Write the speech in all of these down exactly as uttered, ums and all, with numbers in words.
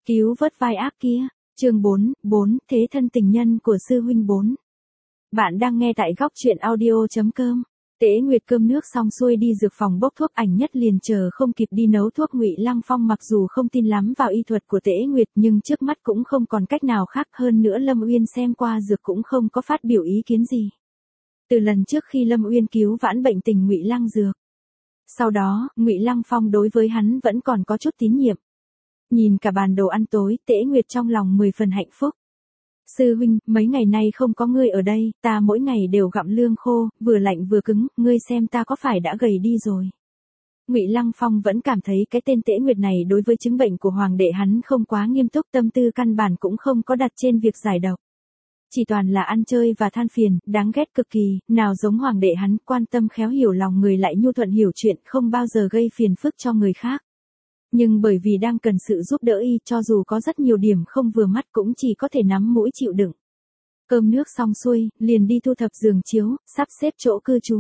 Cứu vớt vai ác kia. Chương bốn, bốn, thế thân tình nhân của sư huynh bốn. Bạn đang nghe tại góc truyện audio chấm com. Tế Nguyệt cơm nước xong xuôi đi dược phòng bốc thuốc, ảnh nhất liền chờ không kịp đi nấu thuốc. Ngụy Lăng Phong mặc dù không tin lắm vào y thuật của Tế Nguyệt, nhưng trước mắt cũng không còn cách nào khác, hơn nữa Lâm Uyên xem qua dược cũng không có phát biểu ý kiến gì. Từ lần trước khi Lâm Uyên cứu vãn bệnh tình Ngụy Lăng dược, sau đó, Ngụy Lăng Phong đối với hắn vẫn còn có chút tín nhiệm. Nhìn cả bàn đồ ăn tối, Tế Nguyệt trong lòng mười phần hạnh phúc. Sư huynh, mấy ngày nay không có ngươi ở đây, ta mỗi ngày đều gặm lương khô, vừa lạnh vừa cứng, ngươi xem ta có phải đã gầy đi rồi. Ngụy Lăng Phong vẫn cảm thấy cái tên Tế Nguyệt này đối với chứng bệnh của hoàng đệ hắn không quá nghiêm túc, tâm tư căn bản cũng không có đặt trên việc giải độc. Chỉ toàn là ăn chơi và than phiền, đáng ghét cực kỳ, nào giống hoàng đệ hắn, quan tâm khéo hiểu lòng người lại nhu thuận hiểu chuyện, không bao giờ gây phiền phức cho người khác. Nhưng bởi vì đang cần sự giúp đỡ y, cho dù có rất nhiều điểm không vừa mắt cũng chỉ có thể nắm mũi chịu đựng. Cơm nước xong xuôi, liền đi thu thập giường chiếu, sắp xếp chỗ cư trú.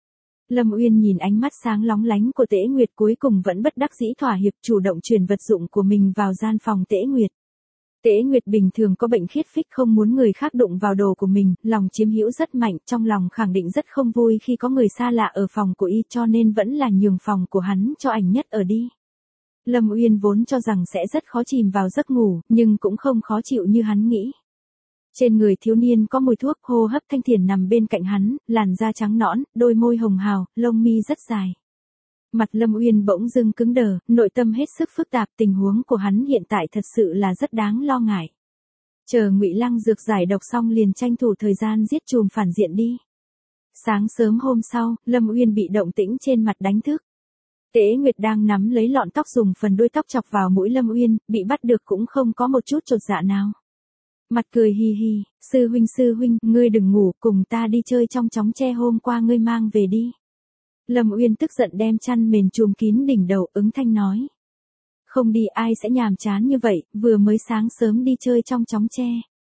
Lâm Uyên nhìn ánh mắt sáng lóng lánh của Tế Nguyệt, cuối cùng vẫn bất đắc dĩ thỏa hiệp, chủ động chuyển vật dụng của mình vào gian phòng Tế Nguyệt. Tế Nguyệt bình thường có bệnh khiết phích, không muốn người khác đụng vào đồ của mình, lòng chiếm hữu rất mạnh, trong lòng khẳng định rất không vui khi có người xa lạ ở phòng của y, cho nên vẫn là nhường phòng của hắn cho ảnh nhất ở đi. Lâm Uyên vốn cho rằng sẽ rất khó chìm vào giấc ngủ, nhưng cũng không khó chịu như hắn nghĩ. Trên người thiếu niên có mùi thuốc, hô hấp thanh thiền nằm bên cạnh hắn, làn da trắng nõn, đôi môi hồng hào, lông mi rất dài. Mặt Lâm Uyên bỗng dưng cứng đờ, nội tâm hết sức phức tạp, tình huống của hắn hiện tại thật sự là rất đáng lo ngại. Chờ Ngụy Lăng dược giải độc xong liền tranh thủ thời gian giết trùm phản diện đi. Sáng sớm hôm sau, Lâm Uyên bị động tĩnh trên mặt đánh thức. Tế Nguyệt đang nắm lấy lọn tóc, dùng phần đuôi tóc chọc vào mũi Lâm Uyên, bị bắt được cũng không có một chút chột dạ nào. Mặt cười hi hi, sư huynh sư huynh, ngươi đừng ngủ, cùng ta đi chơi trong chóng tre hôm qua ngươi mang về đi. Lâm Uyên tức giận đem chăn mền trùm kín đỉnh đầu, ứng thanh nói. Không đi ai sẽ nhàm chán như vậy, vừa mới sáng sớm đi chơi trong chóng tre.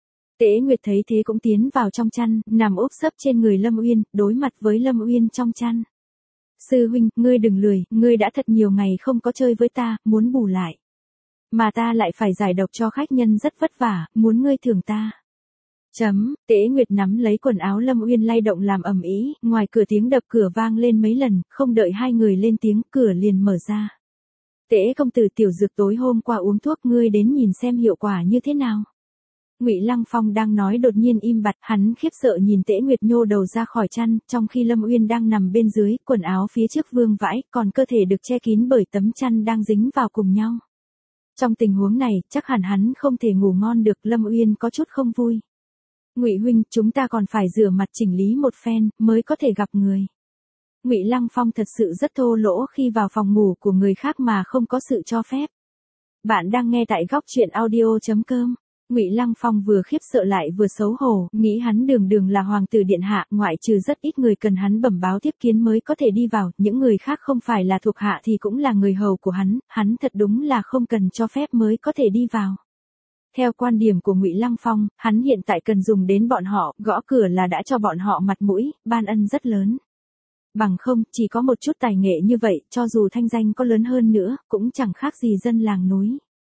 Tế Nguyệt thấy thế cũng tiến vào trong chăn, nằm úp sấp trên người Lâm Uyên, đối mặt với Lâm Uyên trong chăn. Sư huynh, ngươi đừng lười, ngươi đã thật nhiều ngày không có chơi với ta, muốn bù lại. Mà ta lại phải giải độc cho khách nhân rất vất vả, muốn ngươi thưởng ta. Chấm, Tế Nguyệt nắm lấy quần áo Lâm Uyên lay động làm ầm ĩ, ngoài cửa tiếng đập cửa vang lên mấy lần, không đợi hai người lên tiếng, cửa liền mở ra. Tế công tử, tiểu dược tối hôm qua uống thuốc, ngươi đến nhìn xem hiệu quả như thế nào. Ngụy Lăng Phong đang nói đột nhiên im bặt, hắn khiếp sợ nhìn Tế Nguyệt nhô đầu ra khỏi chăn, trong khi Lâm Uyên đang nằm bên dưới, quần áo phía trước vương vãi, còn cơ thể được che kín bởi tấm chăn đang dính vào cùng nhau. Trong tình huống này, chắc hẳn hắn không thể ngủ ngon được, Lâm Uyên có chút không vui. Ngụy huynh, chúng ta còn phải rửa mặt chỉnh lý một phen, mới có thể gặp người. Ngụy Lăng Phong thật sự rất thô lỗ khi vào phòng ngủ của người khác mà không có sự cho phép. Bạn đang nghe tại góc truyện audio chấm com. Ngụy Lăng Phong vừa khiếp sợ lại vừa xấu hổ, nghĩ hắn đường đường là hoàng tử điện hạ, ngoại trừ rất ít người cần hắn bẩm báo tiếp kiến mới có thể đi vào, những người khác không phải là thuộc hạ thì cũng là người hầu của hắn, hắn thật đúng là không cần cho phép mới có thể đi vào. Theo quan điểm của Ngụy Lăng Phong, hắn hiện tại cần dùng đến bọn họ, gõ cửa là đã cho bọn họ mặt mũi, ban ân rất lớn. Bằng không, chỉ có một chút tài nghệ như vậy, cho dù thanh danh có lớn hơn nữa, cũng chẳng khác gì dân làng núi.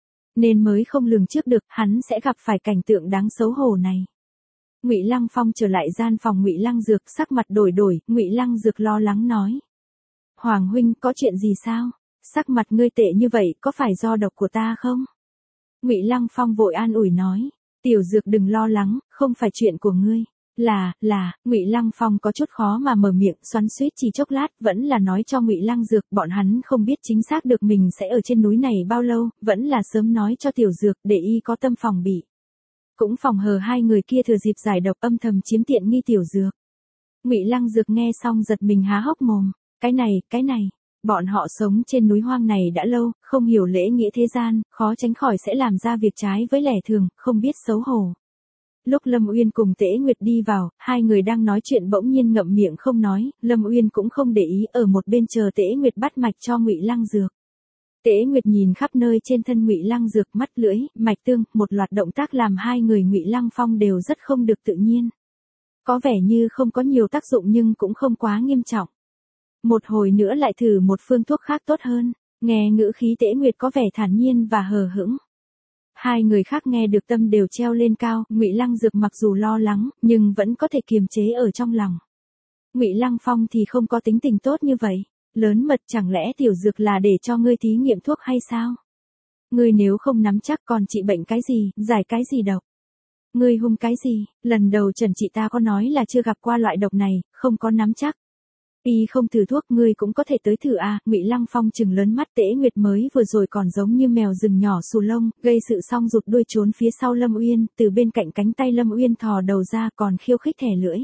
Nên mới không lường trước được, hắn sẽ gặp phải cảnh tượng đáng xấu hổ này. Ngụy Lăng Phong trở lại gian phòng Ngụy Lăng Dược, sắc mặt đổi đổi, Ngụy Lăng Dược lo lắng nói. Hoàng huynh, có chuyện gì sao? Sắc mặt ngươi tệ như vậy, có phải do độc của ta không? Ngụy Lăng Phong vội an ủi nói. Tiểu Dược đừng lo lắng, không phải chuyện của ngươi. Là, là, Ngụy Lăng Phong có chút khó mà mở miệng, xoắn xuýt chỉ chốc lát, vẫn là nói cho Ngụy Lăng Dược, bọn hắn không biết chính xác được mình sẽ ở trên núi này bao lâu, vẫn là sớm nói cho Tiểu Dược, để y có tâm phòng bị. Cũng phòng hờ hai người kia thừa dịp giải độc âm thầm chiếm tiện nghi Tiểu Dược. Ngụy Lăng Dược nghe xong giật mình há hốc mồm, cái này, cái này, bọn họ sống trên núi hoang này đã lâu, không hiểu lễ nghĩa thế gian, khó tránh khỏi sẽ làm ra việc trái với lẽ thường, không biết xấu hổ. Lúc Lâm Uyên cùng Tế Nguyệt đi vào, hai người đang nói chuyện bỗng nhiên ngậm miệng không nói, Lâm Uyên cũng không để ý, ở một bên chờ Tế Nguyệt bắt mạch cho Ngụy Lăng Dược. Tế Nguyệt nhìn khắp nơi trên thân Ngụy Lăng Dược, mắt lưỡi, mạch tương, một loạt động tác làm hai người Ngụy Lăng Phong đều rất không được tự nhiên. Có vẻ như không có nhiều tác dụng nhưng cũng không quá nghiêm trọng. Một hồi nữa lại thử một phương thuốc khác tốt hơn, nghe ngữ khí Tế Nguyệt có vẻ thản nhiên và hờ hững. Hai người khác nghe được tâm đều treo lên cao, Ngụy Lăng Dược mặc dù lo lắng, nhưng vẫn có thể kiềm chế ở trong lòng. Ngụy Lăng Phong thì không có tính tình tốt như vậy, lớn mật chẳng lẽ tiểu dược là để cho ngươi thí nghiệm thuốc hay sao? Ngươi nếu không nắm chắc còn trị bệnh cái gì, giải cái gì độc? Ngươi hung cái gì, lần đầu trần trị ta có nói là chưa gặp qua loại độc này, không có nắm chắc. Y không thử thuốc ngươi cũng có thể tới thử à, Ngụy Lăng Phong trừng lớn mắt. Tễ Nguyệt mới vừa rồi còn giống như mèo rừng nhỏ xù lông, gây sự xong rụt đuôi trốn phía sau Lâm Uyên, từ bên cạnh cánh tay Lâm Uyên thò đầu ra còn khiêu khích thẻ lưỡi.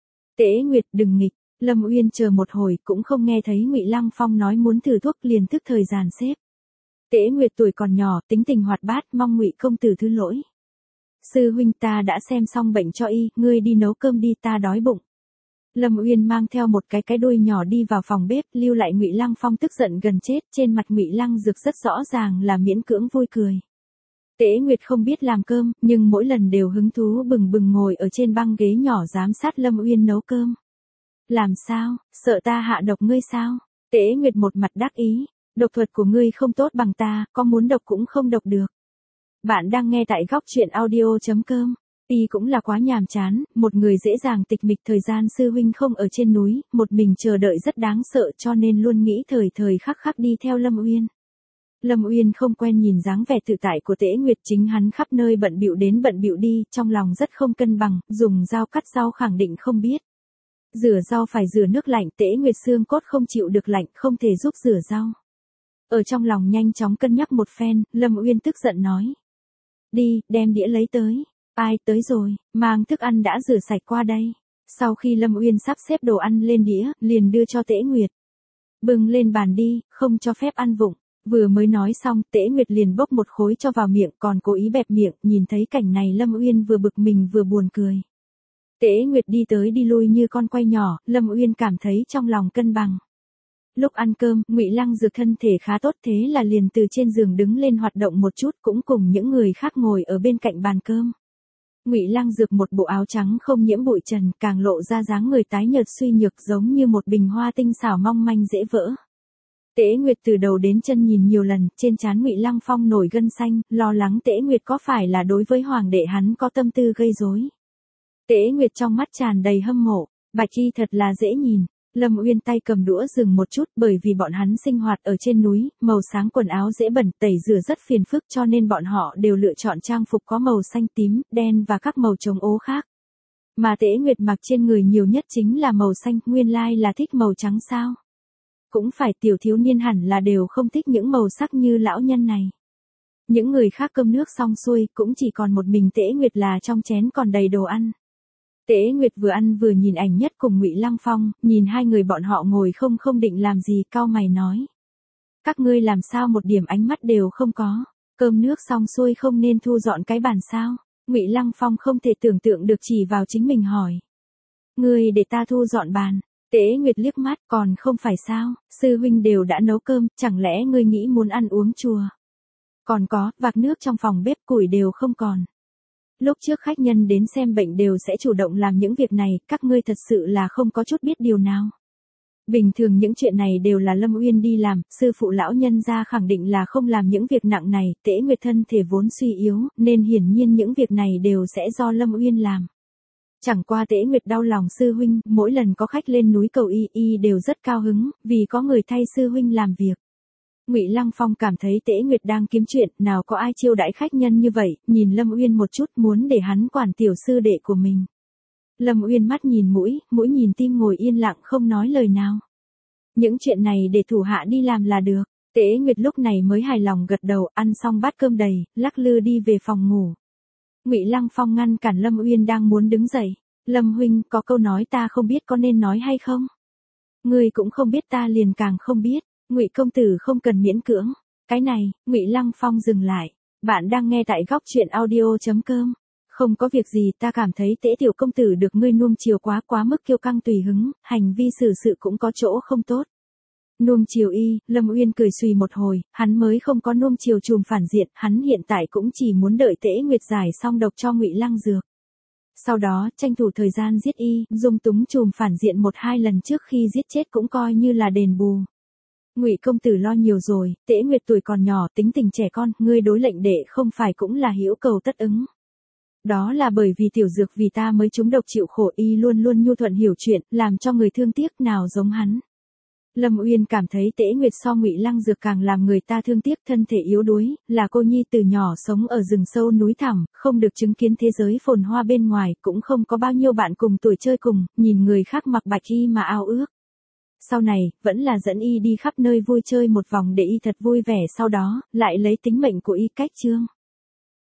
Tễ Nguyệt đừng nghịch, Lâm Uyên chờ một hồi cũng không nghe thấy Ngụy Lăng Phong nói muốn thử thuốc liền tức thời dàn xếp. Tễ Nguyệt tuổi còn nhỏ, tính tình hoạt bát, mong Ngụy công tử thứ lỗi. Sư huynh ta đã xem xong bệnh cho y, ngươi đi nấu cơm đi, ta đói bụng. Lâm Uyên mang theo một cái cái đuôi nhỏ đi vào phòng bếp, lưu lại Ngụy Lăng Phong tức giận gần chết, trên mặt Ngụy Lăng Dược rất rõ ràng là miễn cưỡng vui cười. Tễ Nguyệt không biết làm cơm, nhưng mỗi lần đều hứng thú bừng bừng ngồi ở trên băng ghế nhỏ giám sát Lâm Uyên nấu cơm. Làm sao, sợ ta hạ độc ngươi sao? Tễ Nguyệt một mặt đắc ý, độc thuật của ngươi không tốt bằng ta, có muốn độc cũng không độc được. Bạn đang nghe tại góc truyện audio chấm com. Y cũng là quá nhàm chán, một người dễ dàng tịch mịch, thời gian sư huynh không ở trên núi, một mình chờ đợi rất đáng sợ cho nên luôn nghĩ thời thời khắc khắc đi theo Lâm Uyên. Lâm Uyên không quen nhìn dáng vẻ tự tại của Tễ Nguyệt, chính hắn khắp nơi bận bịu đến bận bịu đi, trong lòng rất không cân bằng, dùng dao cắt rau khẳng định không biết. Rửa rau phải rửa nước lạnh, Tễ Nguyệt xương cốt không chịu được lạnh, không thể giúp rửa rau. Ở trong lòng nhanh chóng cân nhắc một phen, Lâm Uyên tức giận nói. Đi, đem đĩa lấy tới. Ai tới rồi, mang thức ăn đã rửa sạch qua đây. Sau khi Lâm Uyên sắp xếp đồ ăn lên đĩa, liền đưa cho Tễ Nguyệt. Bưng lên bàn đi, không cho phép ăn vụng. Vừa mới nói xong, Tễ Nguyệt liền bốc một khối cho vào miệng, còn cố ý bẹp miệng, nhìn thấy cảnh này Lâm Uyên vừa bực mình vừa buồn cười. Tễ Nguyệt đi tới đi lui như con quay nhỏ, Lâm Uyên cảm thấy trong lòng cân bằng. Lúc ăn cơm, Ngụy Lăng Dược thân thể khá tốt, thế là liền từ trên giường đứng lên hoạt động một chút, cũng cùng những người khác ngồi ở bên cạnh bàn cơm. Ngụy Lăng Dược một bộ áo trắng không nhiễm bụi trần, càng lộ ra dáng người tái nhợt suy nhược giống như một bình hoa tinh xảo mong manh dễ vỡ. Tễ Nguyệt từ đầu đến chân nhìn nhiều lần, trên trán Ngụy Lăng Phong nổi gân xanh, lo lắng Tễ Nguyệt có phải là đối với hoàng đệ hắn có tâm tư gây rối. Tễ Nguyệt trong mắt tràn đầy hâm mộ, bạch y thật là dễ nhìn. Lâm Uyên tay cầm đũa dừng một chút, bởi vì bọn hắn sinh hoạt ở trên núi, màu sáng quần áo dễ bẩn, tẩy rửa rất phiền phức cho nên bọn họ đều lựa chọn trang phục có màu xanh tím, đen và các màu chống ố khác. Mà Tễ Nguyệt mặc trên người nhiều nhất chính là màu xanh, nguyên lai là thích màu trắng sao? Cũng phải, tiểu thiếu niên hẳn là đều không thích những màu sắc như lão nhân này. Những người khác cơm nước xong xuôi, cũng chỉ còn một mình Tễ Nguyệt là trong chén còn đầy đồ ăn. Tễ Nguyệt vừa ăn vừa nhìn ảnh nhất cùng Ngụy Lăng Phong, nhìn hai người bọn họ ngồi không không định làm gì, cau mày nói. Các ngươi làm sao một điểm ánh mắt đều không có, cơm nước xong xuôi không nên thu dọn cái bàn sao? Ngụy Lăng Phong không thể tưởng tượng được, chỉ vào chính mình hỏi. Ngươi để ta thu dọn bàn? Tễ Nguyệt liếc mắt, còn không phải sao, sư huynh đều đã nấu cơm, chẳng lẽ ngươi nghĩ muốn ăn uống chùa? Còn có, vạc nước trong phòng bếp củi đều không còn. Lúc trước khách nhân đến xem bệnh đều sẽ chủ động làm những việc này, các ngươi thật sự là không có chút biết điều nào. Bình thường những chuyện này đều là Lâm Uyên đi làm, sư phụ lão nhân gia khẳng định là không làm những việc nặng này, Tễ Nguyệt thân thể vốn suy yếu, nên hiển nhiên những việc này đều sẽ do Lâm Uyên làm. Chẳng qua Tễ Nguyệt đau lòng sư huynh, mỗi lần có khách lên núi cầu y, y đều rất cao hứng, vì có người thay sư huynh làm việc. Ngụy Lăng Phong cảm thấy Tễ Nguyệt đang kiếm chuyện, nào có ai chiêu đãi khách nhân như vậy, nhìn Lâm Uyên một chút muốn để hắn quản tiểu sư đệ của mình. Lâm Uyên mắt nhìn mũi, mũi nhìn tim, ngồi yên lặng không nói lời nào. Những chuyện này để thủ hạ đi làm là được. Tễ Nguyệt lúc này mới hài lòng gật đầu, ăn xong bát cơm đầy, lắc lư đi về phòng ngủ. Ngụy Lăng Phong ngăn cản Lâm Uyên đang muốn đứng dậy. Lâm huynh, có câu nói ta không biết có nên nói hay không? Ngươi cũng không biết ta liền càng không biết. Ngụy công tử không cần miễn cưỡng. Cái này, Ngụy Lăng Phong dừng lại. Bạn đang nghe tại góc truyện audio chấm com. Không có việc gì, ta cảm thấy Tễ tiểu công tử được ngươi nuông chiều quá quá mức kiêu căng tùy hứng, hành vi xử sự cũng có chỗ không tốt. Nuông chiều y, Lâm Uyên cười suy một hồi, hắn mới không có nuông chiều trùm phản diện, hắn hiện tại cũng chỉ muốn đợi Tễ Nguyệt giải xong độc cho Ngụy Lăng Dược. Sau đó, tranh thủ thời gian giết y, dung túng trùm phản diện một hai lần trước khi giết chết cũng coi như là đền bù. Ngụy công tử lo nhiều rồi, Tễ Nguyệt tuổi còn nhỏ, tính tình trẻ con, ngươi đối lệnh đệ không phải cũng là hữu cầu tất ứng. Đó là bởi vì tiểu dược vì ta mới trúng độc chịu khổ, y luôn luôn nhu thuận hiểu chuyện, làm cho người thương tiếc, nào giống hắn. Lâm Uyên cảm thấy Tễ Nguyệt so Ngụy Lăng Dược càng làm người ta thương tiếc, thân thể yếu đuối, là cô nhi từ nhỏ sống ở rừng sâu núi thẳm, không được chứng kiến thế giới phồn hoa bên ngoài, cũng không có bao nhiêu bạn cùng tuổi chơi cùng, nhìn người khác mặc bạch y mà ao ước. Sau này, vẫn là dẫn y đi khắp nơi vui chơi một vòng để y thật vui vẻ, sau đó, lại lấy tính mệnh của y cách trương.